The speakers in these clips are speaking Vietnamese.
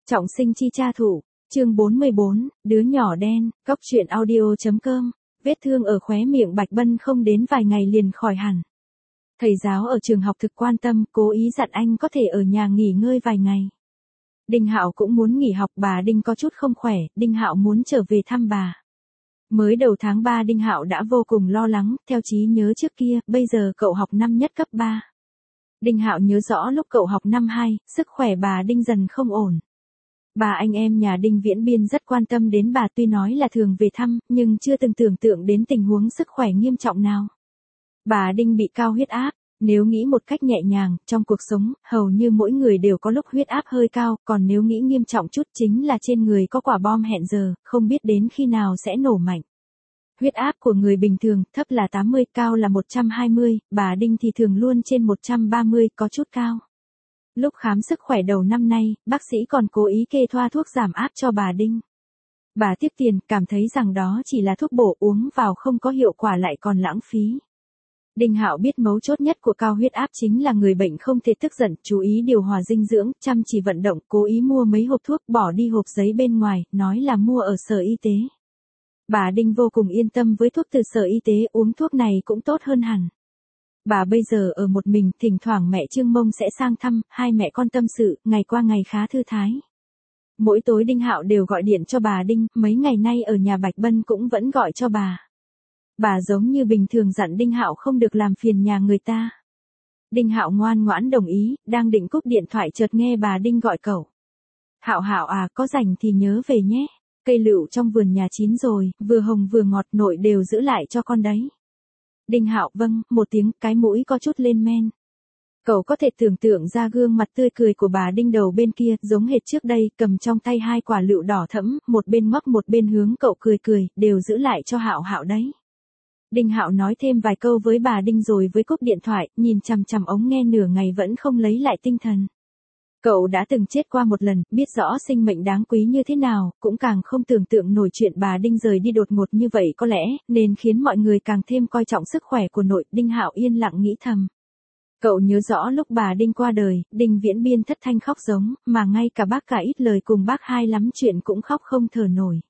Trọng sinh chi cha thủ, chương 44, đứa nhỏ đen, Cóc truyện audio.com, vết thương ở khóe miệng Bạch Bân không đến vài ngày liền khỏi hẳn. Thầy giáo ở trường học thực quan tâm, cố ý dặn anh có thể ở nhà nghỉ ngơi vài ngày. Đinh Hạo cũng muốn nghỉ học, bà Đinh có chút không khỏe, Đinh Hạo muốn trở về thăm bà. Mới đầu tháng 3 Đinh Hạo đã vô cùng lo lắng, theo trí nhớ trước kia, bây giờ cậu học năm nhất cấp 3. Đinh Hạo nhớ rõ lúc cậu học năm 2, sức khỏe bà Đinh dần không ổn. Bà anh em nhà Đinh Viễn Biên rất quan tâm đến bà, tuy nói là thường về thăm, nhưng chưa từng tưởng tượng đến tình huống sức khỏe nghiêm trọng nào. Bà Đinh bị cao huyết áp, nếu nghĩ một cách nhẹ nhàng, trong cuộc sống, hầu như mỗi người đều có lúc huyết áp hơi cao, còn nếu nghĩ nghiêm trọng chút chính là trên người có quả bom hẹn giờ, không biết đến khi nào sẽ nổ mạnh. Huyết áp của người bình thường, thấp là 80, cao là 120, bà Đinh thì thường luôn trên 130, có chút cao. Lúc khám sức khỏe đầu năm nay, bác sĩ còn cố ý kê thoa thuốc giảm áp cho bà Đinh. Bà tiếp tiền, cảm thấy rằng đó chỉ là thuốc bổ, uống vào không có hiệu quả lại còn lãng phí. Đinh Hạo biết mấu chốt nhất của cao huyết áp chính là người bệnh không thể tức giận, chú ý điều hòa dinh dưỡng, chăm chỉ vận động, cố ý mua mấy hộp thuốc, bỏ đi hộp giấy bên ngoài, nói là mua ở sở y tế. Bà Đinh vô cùng yên tâm với thuốc từ sở y tế, uống thuốc này cũng tốt hơn hẳn. Bà bây giờ ở một mình, thỉnh thoảng mẹ Trương Mông sẽ sang thăm, hai mẹ con tâm sự, ngày qua ngày khá thư thái. Mỗi tối Đinh Hạo đều gọi điện cho bà Đinh, mấy ngày nay ở nhà Bạch Bân cũng vẫn gọi cho bà. Bà giống như bình thường dặn Đinh Hạo không được làm phiền nhà người ta. Đinh Hạo ngoan ngoãn đồng ý, đang định cúp điện thoại chợt nghe bà Đinh gọi cậu. Hạo Hạo à, có rảnh thì nhớ về nhé. Cây lựu trong vườn nhà chín rồi, vừa hồng vừa ngọt, nội đều giữ lại cho con đấy. Đinh Hạo vâng, một tiếng, cái mũi có chút lên men. Cậu có thể tưởng tượng ra gương mặt tươi cười của bà Đinh đầu bên kia, giống hệt trước đây, cầm trong tay hai quả lựu đỏ thẫm, một bên ngoắc một bên hướng cậu cười cười, đều giữ lại cho Hạo Hạo đấy. Đinh Hạo nói thêm vài câu với bà Đinh rồi với cúp điện thoại, nhìn chằm chằm ống nghe nửa ngày vẫn không lấy lại tinh thần. Cậu đã từng chết qua một lần, biết rõ sinh mệnh đáng quý như thế nào, cũng càng không tưởng tượng nổi chuyện bà Đinh rời đi đột ngột như vậy có lẽ, nên khiến mọi người càng thêm coi trọng sức khỏe của nội. Đinh Hạo yên lặng nghĩ thầm. Cậu nhớ rõ lúc bà Đinh qua đời, Đinh Viễn Biên thất thanh khóc giống, mà ngay cả bác cả ít lời cùng bác hai lắm chuyện cũng khóc không thở nổi.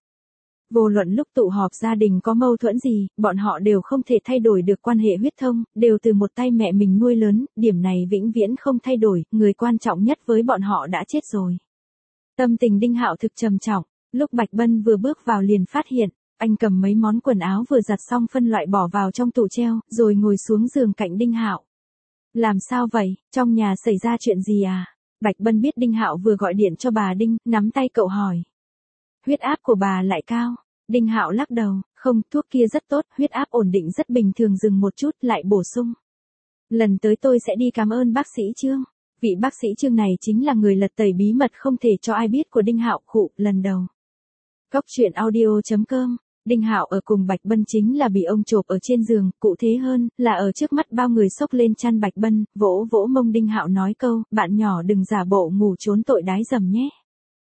Vô luận lúc tụ họp gia đình có mâu thuẫn gì, bọn họ đều không thể thay đổi được quan hệ huyết thông, đều từ một tay mẹ mình nuôi lớn, điểm này vĩnh viễn không thay đổi, người quan trọng nhất với bọn họ đã chết rồi. Tâm tình Đinh Hạo thực trầm trọng, lúc Bạch Bân vừa bước vào liền phát hiện, anh cầm mấy món quần áo vừa giặt xong phân loại bỏ vào trong tủ treo, rồi ngồi xuống giường cạnh Đinh Hạo. Làm sao vậy, trong nhà xảy ra chuyện gì à? Bạch Bân biết Đinh Hạo vừa gọi điện cho bà Đinh, nắm tay cậu hỏi. Huyết áp của bà lại cao. Đinh Hạo lắc đầu, không, thuốc kia rất tốt, huyết áp ổn định rất bình thường, dừng một chút lại bổ sung. Lần tới tôi sẽ đi cảm ơn bác sĩ Trương. Vị bác sĩ Trương này chính là người lật tẩy bí mật không thể cho ai biết của Đinh Hạo, khụ, lần đầu. Cóc truyện audio.com, Đinh Hạo ở cùng Bạch Bân chính là bị ông chộp ở trên giường, cụ thể hơn, là ở trước mắt bao người xốc lên chăn Bạch Bân, vỗ vỗ mông Đinh Hạo nói câu, bạn nhỏ đừng giả bộ ngủ trốn tội đái dầm nhé.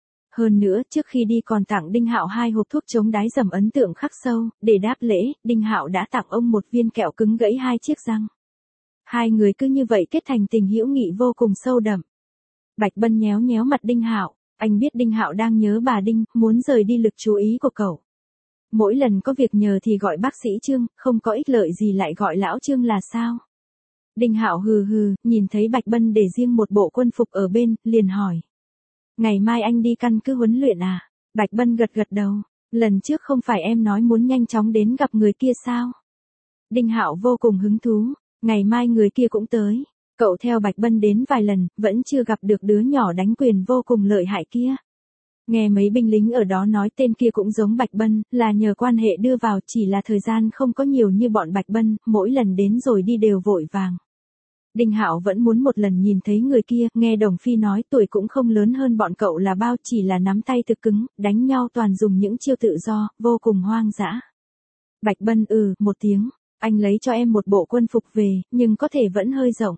Hơn nữa, trước khi đi còn tặng Đinh Hạo 2 hộp thuốc chống đái dầm ấn tượng khắc sâu, để đáp lễ, Đinh Hạo đã tặng ông một viên kẹo cứng gãy 2 chiếc răng. Hai người cứ như vậy kết thành tình hữu nghị vô cùng sâu đậm. Bạch Bân nhéo nhéo mặt Đinh Hạo, anh biết Đinh Hạo đang nhớ bà Đinh, muốn rời đi lực chú ý của cậu. Mỗi lần có việc nhờ thì gọi bác sĩ Trương, không có ích lợi gì lại gọi lão Trương là sao? Đinh Hạo hừ hừ, nhìn thấy Bạch Bân để riêng một bộ quân phục ở bên, liền hỏi. Ngày mai anh đi căn cứ huấn luyện à? Bạch Bân gật gật đầu, lần trước không phải em nói muốn nhanh chóng đến gặp người kia sao? Đinh Hạo vô cùng hứng thú, ngày mai người kia cũng tới. Cậu theo Bạch Bân đến vài lần, vẫn chưa gặp được đứa nhỏ đánh quyền vô cùng lợi hại kia. Nghe mấy binh lính ở đó nói tên kia cũng giống Bạch Bân, là nhờ quan hệ đưa vào, chỉ là thời gian không có nhiều như bọn Bạch Bân, mỗi lần đến rồi đi đều vội vàng. Đinh Hạo vẫn muốn một lần nhìn thấy người kia, nghe Đồng Phi nói tuổi cũng không lớn hơn bọn cậu là bao, chỉ là nắm tay thực cứng, đánh nhau toàn dùng những chiêu tự do, vô cùng hoang dã. Bạch Bân một tiếng, anh lấy cho em một bộ quân phục về, nhưng có thể vẫn hơi rộng.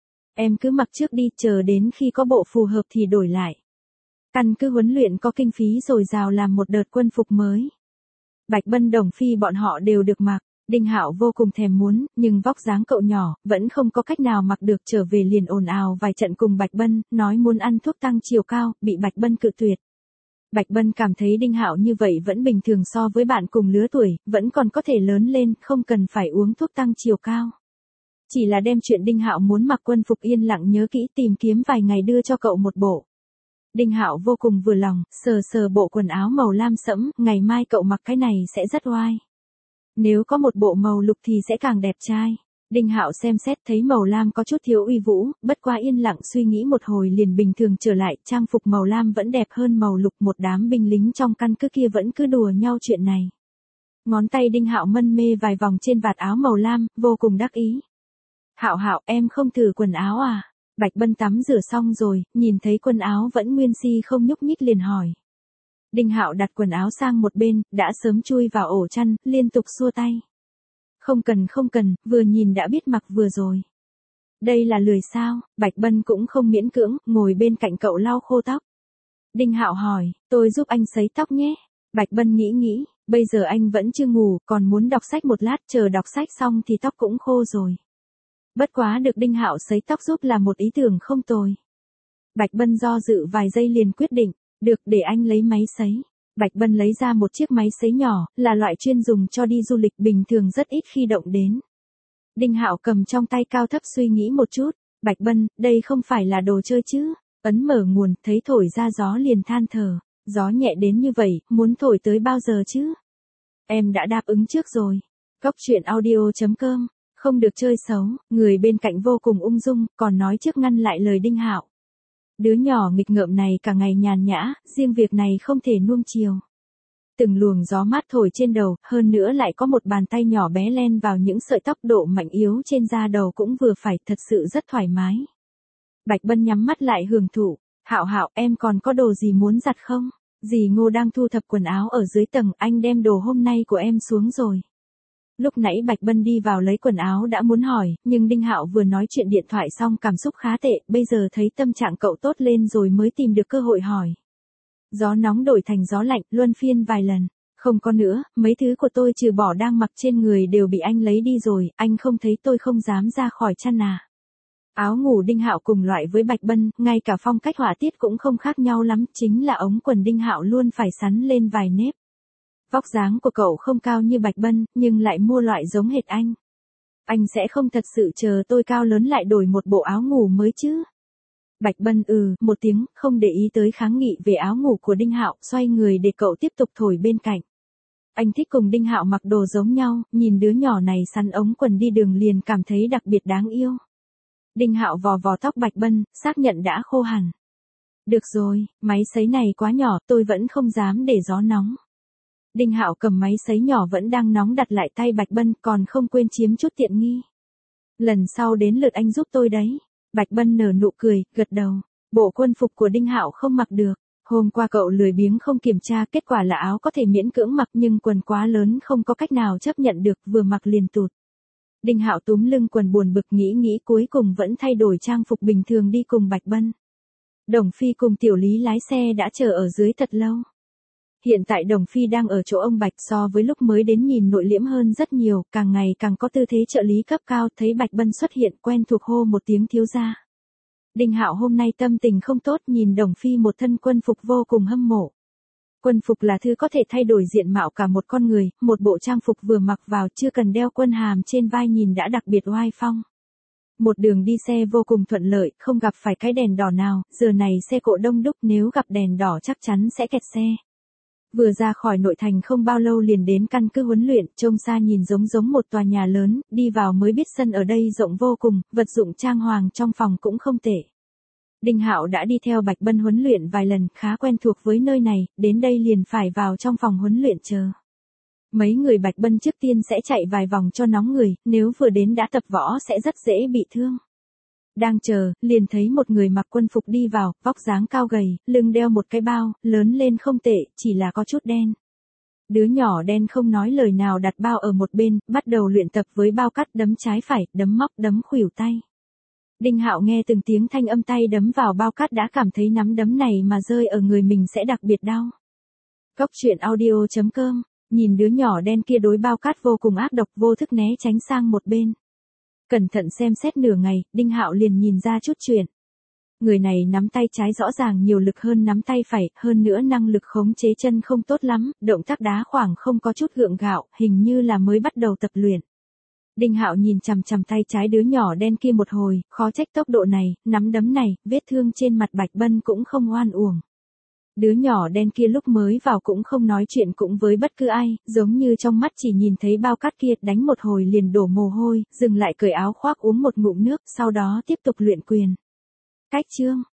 Em cứ mặc trước đi, chờ đến khi có bộ phù hợp thì đổi lại. Căn cứ huấn luyện có kinh phí dồi dào làm một đợt quân phục mới. Bạch Bân Đồng Phi bọn họ đều được mặc. Đinh Hạo vô cùng thèm muốn, nhưng vóc dáng cậu nhỏ, vẫn không có cách nào mặc được, trở về liền ồn ào vài trận cùng Bạch Bân, nói muốn ăn thuốc tăng chiều cao, bị Bạch Bân cự tuyệt. Bạch Bân cảm thấy Đinh Hạo như vậy vẫn bình thường so với bạn cùng lứa tuổi, vẫn còn có thể lớn lên, không cần phải uống thuốc tăng chiều cao. Chỉ là đem chuyện Đinh Hạo muốn mặc quân phục yên lặng nhớ kỹ, tìm kiếm vài ngày đưa cho cậu một bộ. Đinh Hạo vô cùng vừa lòng, sờ sờ bộ quần áo màu lam sẫm, ngày mai cậu mặc cái này sẽ rất oai. Nếu có một bộ màu lục thì sẽ càng đẹp trai. Đinh Hạo xem xét thấy màu lam có chút thiếu uy vũ, bất quá yên lặng suy nghĩ một hồi liền bình thường trở lại, trang phục màu lam vẫn đẹp hơn màu lục, một đám binh lính trong căn cứ kia vẫn cứ đùa nhau chuyện này. Ngón tay Đinh Hạo mân mê vài vòng trên vạt áo màu lam, vô cùng đắc ý. Hạo Hạo, em không thử quần áo à? Bạch Bân tắm rửa xong rồi, nhìn thấy quần áo vẫn nguyên si không nhúc nhích liền hỏi. Đinh Hạo đặt quần áo sang một bên, đã sớm chui vào ổ chăn, liên tục xua tay. Không cần, vừa nhìn đã biết mặc vừa rồi. Đây là lười sao? Bạch Bân cũng không miễn cưỡng, ngồi bên cạnh cậu lau khô tóc. Đinh Hạo hỏi, tôi giúp anh sấy tóc nhé. Bạch Bân nghĩ, bây giờ anh vẫn chưa ngủ, còn muốn đọc sách một lát, chờ đọc sách xong thì tóc cũng khô rồi. Bất quá được Đinh Hạo sấy tóc giúp là một ý tưởng không tồi. Bạch Bân do dự vài giây liền quyết định, được, để anh lấy máy sấy. Bạch Bân lấy ra một chiếc máy sấy nhỏ, là loại chuyên dùng cho đi du lịch, bình thường rất ít khi động đến. Đinh Hạo cầm trong tay cao thấp suy nghĩ một chút, Bạch Bân, đây không phải là đồ chơi chứ? Ấn mở nguồn, thấy thổi ra gió liền than thở, gió nhẹ đến như vậy, muốn thổi tới bao giờ chứ? Em đã đáp ứng trước rồi. Coctruyện.audio.com, không được chơi xấu, người bên cạnh vô cùng ung dung, còn nói trước ngăn lại lời Đinh Hạo. Đứa nhỏ nghịch ngợm này cả ngày nhàn nhã, riêng việc này không thể nuông chiều. Từng luồng gió mát thổi trên đầu, hơn nữa lại có một bàn tay nhỏ bé len vào những sợi tóc, độ mạnh yếu trên da đầu cũng vừa phải, thật sự rất thoải mái. Bạch Bân nhắm mắt lại hưởng thụ. Hạo Hạo, em còn có đồ gì muốn giặt không? Dì Ngô đang thu thập quần áo ở dưới tầng, anh đem đồ hôm nay của em xuống rồi. Lúc nãy Bạch Bân đi vào lấy quần áo đã muốn hỏi, nhưng Đinh Hạo vừa nói chuyện điện thoại xong cảm xúc khá tệ, bây giờ thấy tâm trạng cậu tốt lên rồi mới tìm được cơ hội hỏi. Gió nóng đổi thành gió lạnh, luân phiên vài lần. Không có nữa, mấy thứ của tôi trừ bỏ đang mặc trên người đều bị anh lấy đi rồi, anh không thấy tôi không dám ra khỏi chăn à. Áo ngủ Đinh Hạo cùng loại với Bạch Bân, ngay cả phong cách họa tiết cũng không khác nhau lắm, chính là ống quần Đinh Hạo luôn phải sắn lên vài nếp. Vóc dáng của cậu không cao như Bạch Bân, nhưng lại mua loại giống hệt anh. Anh sẽ không thật sự chờ tôi cao lớn lại đổi một bộ áo ngủ mới chứ? Bạch Bân một tiếng, không để ý tới kháng nghị về áo ngủ của Đinh Hạo, xoay người để cậu tiếp tục thổi bên cạnh. Anh thích cùng Đinh Hạo mặc đồ giống nhau, nhìn đứa nhỏ này sắn ống quần đi đường liền cảm thấy đặc biệt đáng yêu. Đinh Hạo vò vò tóc Bạch Bân, xác nhận đã khô hẳn. Được rồi, máy sấy này quá nhỏ, tôi vẫn không dám để gió nóng. Đinh Hạo cầm máy sấy nhỏ vẫn đang nóng đặt lại tay Bạch Bân, còn không quên chiếm chút tiện nghi. Lần sau đến lượt anh giúp tôi đấy. Bạch Bân nở nụ cười, gật đầu. Bộ quân phục của Đinh Hạo không mặc được. Hôm qua cậu lười biếng không kiểm tra, kết quả là áo có thể miễn cưỡng mặc nhưng quần quá lớn không có cách nào chấp nhận được, vừa mặc liền tụt. Đinh Hạo túm lưng quần buồn bực nghĩ cuối cùng vẫn thay đổi trang phục bình thường đi cùng Bạch Bân. Đồng Phi cùng Tiểu Lý lái xe đã chờ ở dưới thật lâu. Hiện tại Đồng Phi đang ở chỗ ông Bạch, so với lúc mới đến nhìn nội liễm hơn rất nhiều, càng ngày càng có tư thế trợ lý cấp cao, thấy Bạch Bân xuất hiện quen thuộc hô một tiếng thiếu gia. Đinh Hạo hôm nay tâm tình không tốt, nhìn Đồng Phi một thân quân phục vô cùng hâm mộ. Quân phục là thứ có thể thay đổi diện mạo cả một con người, một bộ trang phục vừa mặc vào chưa cần đeo quân hàm trên vai nhìn đã đặc biệt oai phong. Một đường đi xe vô cùng thuận lợi, không gặp phải cái đèn đỏ nào, giờ này xe cộ đông đúc, nếu gặp đèn đỏ chắc chắn sẽ kẹt xe. Vừa ra khỏi nội thành không bao lâu liền đến căn cứ huấn luyện, trông xa nhìn giống một tòa nhà lớn, đi vào mới biết sân ở đây rộng vô cùng, vật dụng trang hoàng trong phòng cũng không tệ. Đinh Hạo đã đi theo Bạch Bân huấn luyện vài lần, khá quen thuộc với nơi này, đến đây liền phải vào trong phòng huấn luyện chờ. Mấy người Bạch Bân trước tiên sẽ chạy vài vòng cho nóng người, nếu vừa đến đã tập võ sẽ rất dễ bị thương. Đang chờ, liền thấy một người mặc quân phục đi vào, vóc dáng cao gầy, lưng đeo một cái bao, lớn lên không tệ, chỉ là có chút đen. Đứa nhỏ đen không nói lời nào đặt bao ở một bên, bắt đầu luyện tập với bao cắt, đấm trái phải, đấm móc, đấm khuỷu tay. Đinh Hạo nghe từng tiếng thanh âm tay đấm vào bao cát đã cảm thấy nắm đấm này mà rơi ở người mình sẽ đặc biệt đau. Coctruyện.audio.com, nhìn đứa nhỏ đen kia đối bao cát vô cùng ác độc, vô thức né tránh sang một bên. Cẩn thận xem xét nửa ngày, Đinh Hạo liền nhìn ra chút chuyện. Người này nắm tay trái rõ ràng nhiều lực hơn nắm tay phải, hơn nữa năng lực khống chế chân không tốt lắm, động tác đá khoảng không có chút gượng gạo, hình như là mới bắt đầu tập luyện. Đinh Hạo nhìn chằm chằm tay trái đứa nhỏ đen kia một hồi, khó trách tốc độ này, nắm đấm này, vết thương trên mặt Bạch Bân cũng không oan uổng. Đứa nhỏ đen kia lúc mới vào cũng không nói chuyện cũng với bất cứ ai, giống như trong mắt chỉ nhìn thấy bao cát kia, đánh một hồi liền đổ mồ hôi, dừng lại cởi áo khoác uống một ngụm nước, sau đó tiếp tục luyện quyền. Cách chương